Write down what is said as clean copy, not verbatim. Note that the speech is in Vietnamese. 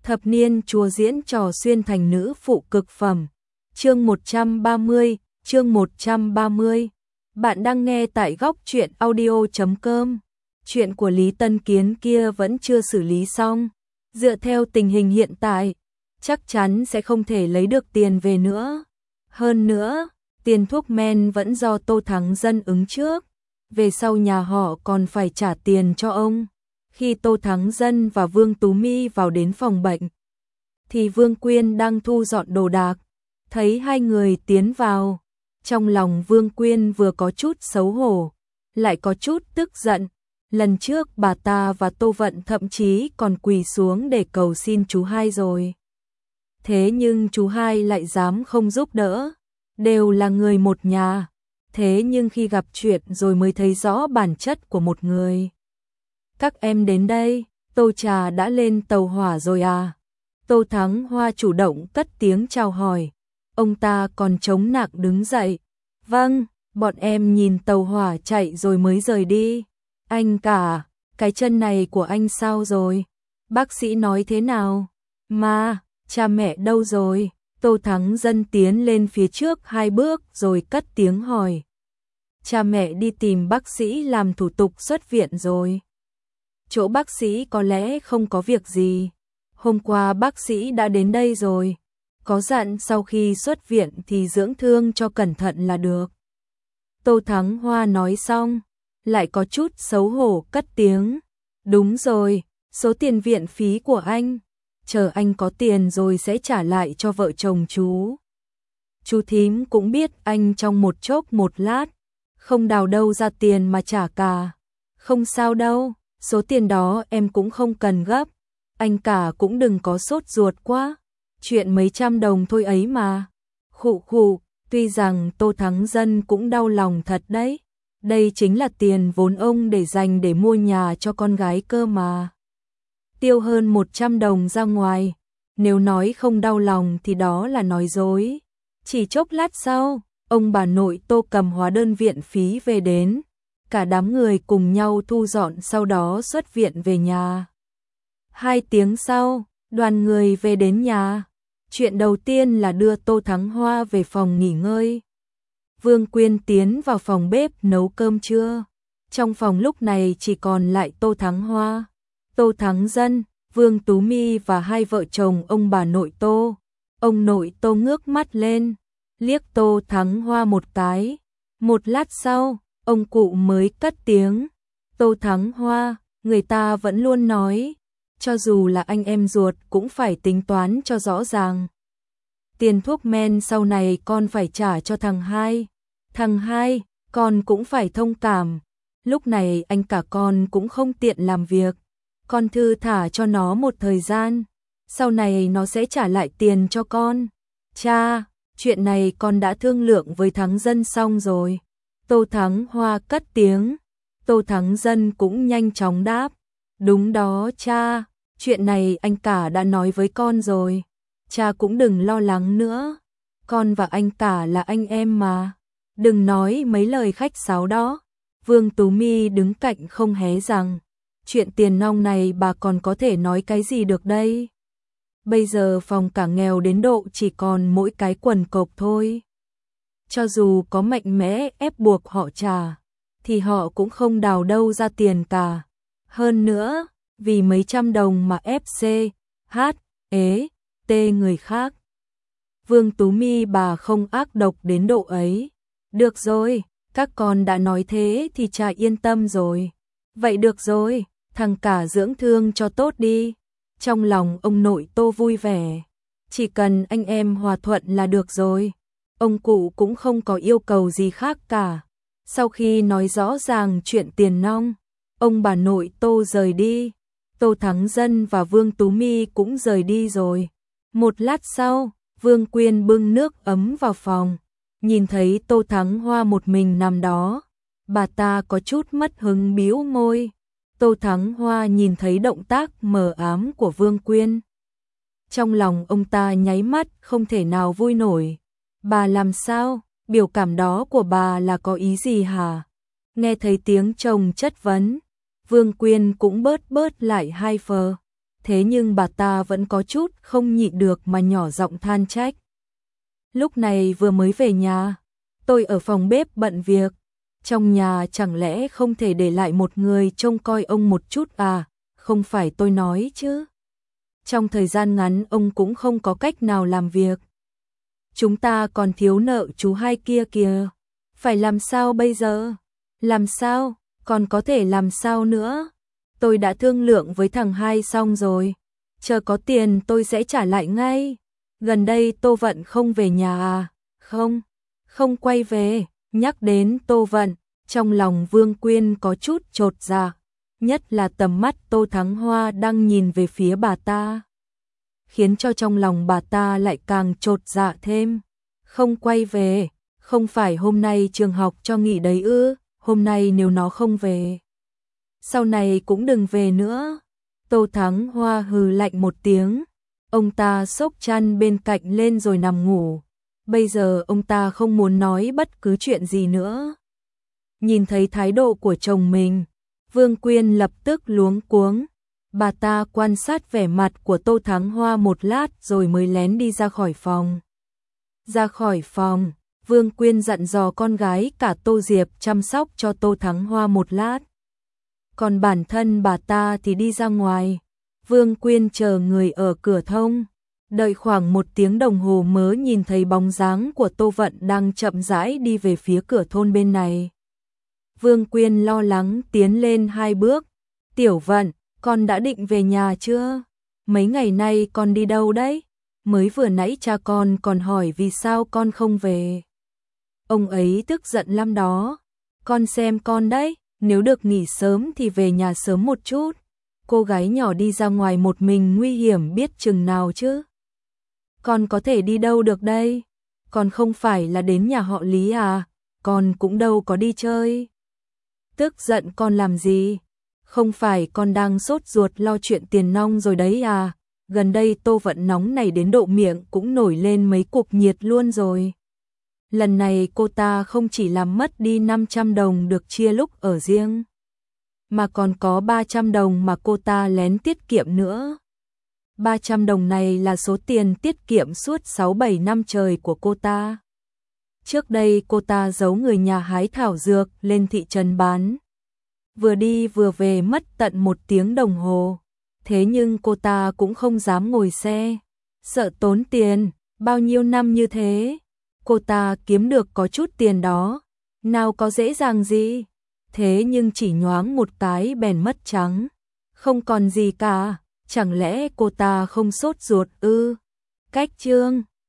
Thập niên chùa diễn trò xuyên thành nữ phụ cực phẩm. Chương 130, chương 130. Bạn đang nghe tại góc truyện audio.com. Chuyện của Lý Tân Kiến kia vẫn chưa xử lý xong. Dựa theo tình hình hiện tại, chắc chắn sẽ không thể lấy được tiền về nữa. Hơn nữa, tiền thuốc men vẫn do Tô Thắng Dân ứng trước. Về sau nhà họ còn phải trả tiền cho ông. Khi Tô Thắng Dân và Vương Tú My vào đến phòng bệnh, thì Vương Quyên đang thu dọn đồ đạc. Thấy hai người tiến vào, trong lòng Vương Quyên vừa có chút xấu hổ, lại có chút tức giận. Lần trước bà ta và Tô Vận thậm chí còn quỳ xuống để cầu xin chú hai rồi. Thế nhưng chú hai lại dám không giúp đỡ, đều là người một nhà. Thế nhưng khi gặp chuyện rồi mới thấy rõ bản chất của một người. Các em đến đây, Tô Trà đã lên tàu hỏa rồi à? Tô Thắng Hoa chủ động cất tiếng chào hỏi. Ông ta còn chống nặng đứng dậy. Vâng, bọn em nhìn tàu hỏa chạy rồi mới rời đi. Anh cả, cái chân này của anh sao rồi? Bác sĩ nói thế nào? Mà, cha mẹ đâu rồi? Tô Thắng Dân tiến lên phía trước 2 bước rồi cất tiếng hỏi. Cha mẹ đi tìm bác sĩ làm thủ tục xuất viện rồi. Chỗ bác sĩ có lẽ không có việc gì. Hôm qua bác sĩ đã đến đây rồi. Có dặn sau khi xuất viện thì dưỡng thương cho cẩn thận là được. Tô Thắng Hoa nói xong, lại có chút xấu hổ cất tiếng. Đúng rồi, số tiền viện phí của anh. Chờ anh có tiền rồi sẽ trả lại cho vợ chồng chú. Chú thím cũng biết anh trong một chốc một lát, không đào đâu ra tiền mà trả cả. Không sao đâu, số tiền đó em cũng không cần gấp. Anh cả cũng đừng có sốt ruột quá. Chuyện mấy trăm đồng thôi ấy mà. Khụ khụ, tuy rằng Tô Thắng Dân cũng đau lòng thật đấy. Đây chính là tiền vốn ông để dành để mua nhà cho con gái cơ mà. Tiêu hơn 100 đồng ra ngoài. Nếu nói không đau lòng thì đó là nói dối. Chỉ chốc lát sau, ông bà nội Tô cầm hóa đơn viện phí về đến. Cả đám người cùng nhau thu dọn sau đó xuất viện về nhà. 2 tiếng sau, đoàn người về đến nhà. Chuyện đầu tiên là đưa Tô Thắng Hoa về phòng nghỉ ngơi. Vương Quyên tiến vào phòng bếp nấu cơm trưa. Trong phòng lúc này chỉ còn lại Tô Thắng Hoa, Tô Thắng Dân, Vương Tú My và hai vợ chồng ông bà nội Tô. Ông nội Tô ngước mắt lên, liếc Tô Thắng Hoa một cái. Một lát sau, ông cụ mới cất tiếng. Tô Thắng Hoa, người ta vẫn luôn nói, cho dù là anh em ruột cũng phải tính toán cho rõ ràng. Tiền thuốc men sau này con phải trả cho thằng hai. Thằng hai, con cũng phải thông cảm. Lúc này anh cả con cũng không tiện làm việc. Con thư thả cho nó một thời gian. Sau này nó sẽ trả lại tiền cho con. Cha, chuyện này con đã thương lượng với Thắng Dân xong rồi. Tô Thắng Hoa cất tiếng. Tô Thắng Dân cũng nhanh chóng đáp. Đúng đó cha, chuyện này anh cả đã nói với con rồi. Cha cũng đừng lo lắng nữa. Con và anh cả là anh em mà. Đừng nói mấy lời khách sáo đó. Vương Tú My đứng cạnh không hé rằng. Chuyện tiền nong này bà còn có thể nói cái gì được đây? Bây giờ phòng cả nghèo đến độ chỉ còn mỗi cái quần cộc thôi. Cho dù có mạnh mẽ ép buộc họ trả, thì họ cũng không đào đâu ra tiền cả. Hơn nữa, vì mấy trăm đồng mà ép C, H, ế, T người khác. Vương Tú My bà không ác độc đến độ ấy. Được rồi, các con đã nói thế thì cha yên tâm rồi. Vậy được rồi, thằng cả dưỡng thương cho tốt đi. Trong lòng ông nội Tô vui vẻ. Chỉ cần anh em hòa thuận là được rồi. Ông cụ cũng không có yêu cầu gì khác cả. Sau khi nói rõ ràng chuyện tiền nong, ông bà nội Tô rời đi. Tô Thắng Dân và Vương Tú My cũng rời đi rồi. Một lát sau, Vương Quyên bưng nước ấm vào phòng. Nhìn thấy Tô Thắng Hoa một mình nằm đó, bà ta có chút mất hứng bĩu môi. Tô Thắng Hoa nhìn thấy động tác mờ ám của Vương Quyên. Trong lòng ông ta nháy mắt không thể nào vui nổi. Bà làm sao? Biểu cảm đó của bà là có ý gì hả? Nghe thấy tiếng chồng chất vấn, Vương Quyên cũng bớt lại 2 phần. thế nhưng bà ta vẫn có chút không nhịn được mà nhỏ giọng than trách. Lúc này vừa mới về nhà, tôi ở phòng bếp bận việc, trong nhà chẳng lẽ không thể để lại một người trông coi ông một chút à, không phải tôi nói chứ. Trong thời gian ngắn ông cũng không có cách nào làm việc. Chúng ta còn thiếu nợ chú hai kia kìa, phải làm sao bây giờ? Làm sao? Còn có thể làm sao nữa? Tôi đã thương lượng với thằng hai xong rồi, chờ có tiền tôi sẽ trả lại ngay. Gần đây Tô Vận không về nhà à? Không quay về. Nhắc đến Tô Vận, trong lòng Vương Quyên có chút chột dạ, nhất là tầm mắt Tô Thắng Hoa đang nhìn về phía bà ta, khiến cho trong lòng bà ta lại càng chột dạ thêm. Không quay về, không phải hôm nay trường học cho nghỉ đấy ư? Hôm nay nếu nó không về, sau này cũng đừng về nữa. Tô Thắng Hoa hừ lạnh một tiếng, ông ta xốc chăn bên cạnh lên rồi nằm ngủ. Bây giờ ông ta không muốn nói bất cứ chuyện gì nữa. Nhìn thấy thái độ của chồng mình, Vương Quyên lập tức luống cuống. Bà ta quan sát vẻ mặt của Tô Thắng Hoa một lát rồi mới lén đi ra khỏi phòng. Ra khỏi phòng, Vương Quyên dặn dò con gái cả Tô Diệp chăm sóc cho Tô Thắng Hoa một lát. Còn bản thân bà ta thì đi ra ngoài. Vương Quyên chờ người ở cửa thông. Đợi khoảng 1 tiếng đồng hồ mới nhìn thấy bóng dáng của Tô Vận đang chậm rãi đi về phía cửa thôn bên này. Vương Quyên lo lắng tiến lên 2 bước. Tiểu Vận, con đã định về nhà chưa? Mấy ngày nay con đi đâu đấy? Mới vừa nãy cha con còn hỏi vì sao con không về. Ông ấy tức giận lắm đó. Con xem con đấy, nếu được nghỉ sớm thì về nhà sớm một chút. Cô gái nhỏ đi ra ngoài một mình nguy hiểm biết chừng nào chứ. Con có thể đi đâu được đây? Con không phải là đến nhà họ Lý à? Con cũng đâu có đi chơi. Tức giận con làm gì? Không phải con đang sốt ruột lo chuyện tiền nong rồi đấy à? Gần đây Tô Vận nóng này đến độ miệng cũng nổi lên mấy cục nhiệt luôn rồi. Lần này cô ta không chỉ làm mất đi 500 đồng được chia lúc ở riêng, mà còn có 300 đồng mà cô ta lén tiết kiệm nữa. 300 đồng này là số tiền tiết kiệm suốt 6-7 năm trời của cô ta. Trước đây cô ta giấu người nhà hái thảo dược lên thị trấn bán. Vừa đi vừa về mất tận 1 tiếng đồng hồ. Thế nhưng cô ta cũng không dám ngồi xe, sợ tốn tiền. Bao nhiêu năm như thế, cô ta kiếm được có chút tiền đó, nào có dễ dàng gì. Thế nhưng chỉ nhoáng một cái bèn mất trắng, không còn gì cả. Chẳng lẽ cô ta không sốt ruột ư? Cách chương